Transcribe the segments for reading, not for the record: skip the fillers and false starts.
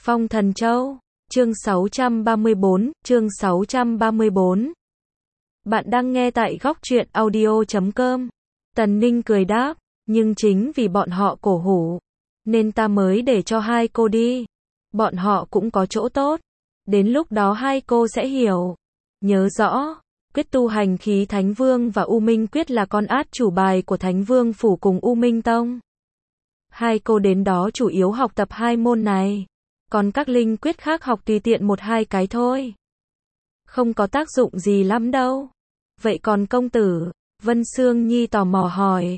Phong Thần Châu, chương 634. Bạn đang nghe tại góc truyện audio.com. Tần Ninh cười đáp, nhưng chính vì bọn họ cổ hủ, nên ta mới để cho hai cô đi. Bọn họ cũng có chỗ tốt. Đến lúc đó hai cô sẽ hiểu. Nhớ rõ, quyết tu hành khí Thánh Vương và U Minh quyết là con át chủ bài của Thánh Vương Phủ cùng U Minh Tông. Hai cô đến đó chủ yếu học tập hai môn này. Còn các linh quyết khác học tùy tiện một hai cái thôi. Không có tác dụng gì lắm đâu. Vậy còn công tử? Vân Sương Nhi tò mò hỏi.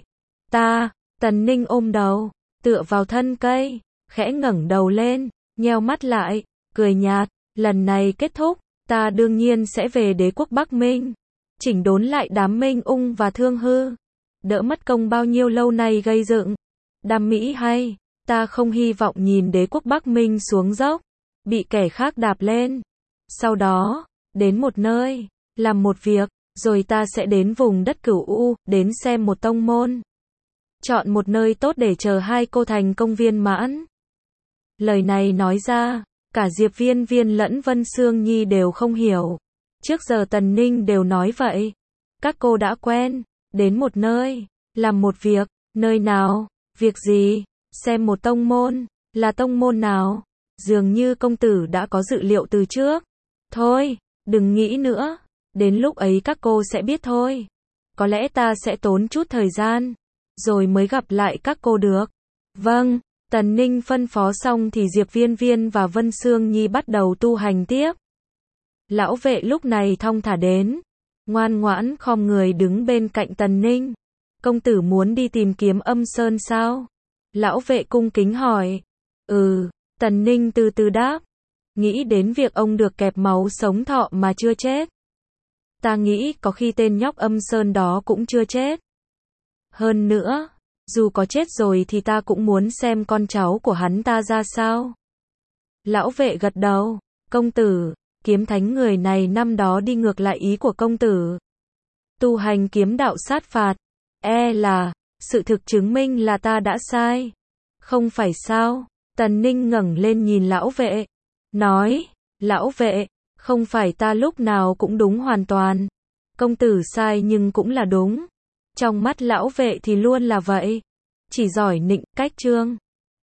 Tần Ninh ôm đầu, tựa vào thân cây, khẽ ngẩng đầu lên, nheo mắt lại, cười nhạt, lần này kết thúc, ta đương nhiên sẽ về đế quốc Bắc Minh, chỉnh đốn lại đám Minh Ung và Thương Hư, đỡ mất công bao nhiêu lâu nay gây dựng. Đam mỹ hay, ta không hy vọng nhìn đế quốc Bắc Minh xuống dốc, bị kẻ khác đạp lên. Sau đó, đến một nơi, làm một việc, rồi ta sẽ đến vùng đất Cửu U, đến xem một tông môn. Chọn một nơi tốt để chờ hai cô thành công viên mãn. Lời này nói ra, cả Diệp Viên Viên lẫn Vân Sương Nhi đều không hiểu. Trước giờ Tần Ninh đều nói vậy. Các cô đã quen, đến một nơi, làm một việc, nơi nào, việc gì, xem một tông môn, là tông môn nào. Dường như công tử đã có dự liệu từ trước. Thôi, đừng nghĩ nữa, đến lúc ấy các cô sẽ biết thôi. Có lẽ ta sẽ tốn chút thời gian, rồi mới gặp lại các cô được. Vâng, Tần Ninh phân phó xong thì Diệp Viên Viên và Vân Sương Nhi bắt đầu tu hành tiếp. Lão vệ lúc này thong thả đến, ngoan ngoãn khom người đứng bên cạnh Tần Ninh. Công tử muốn đi tìm kiếm Âm Sơn sao? Lão vệ cung kính hỏi. Tần Ninh từ từ đáp. Nghĩ đến việc ông được kẹp máu sống thọ mà chưa chết. Ta nghĩ có khi tên nhóc Âm Sơn đó cũng chưa chết. Hơn nữa, dù có chết rồi thì ta cũng muốn xem con cháu của hắn ta ra sao. Lão vệ gật đầu. Công tử, kiếm thánh người này năm đó đi ngược lại ý của công tử. Tu hành kiếm đạo sát phạt. Là, sự thực chứng minh là ta đã sai. Không phải sao? Tần Ninh ngẩng lên nhìn lão vệ. Nói, lão vệ, không phải ta lúc nào cũng đúng hoàn toàn. Công tử sai nhưng cũng là đúng. Trong mắt lão vệ thì luôn là vậy. Chỉ giỏi nịnh, cách trương.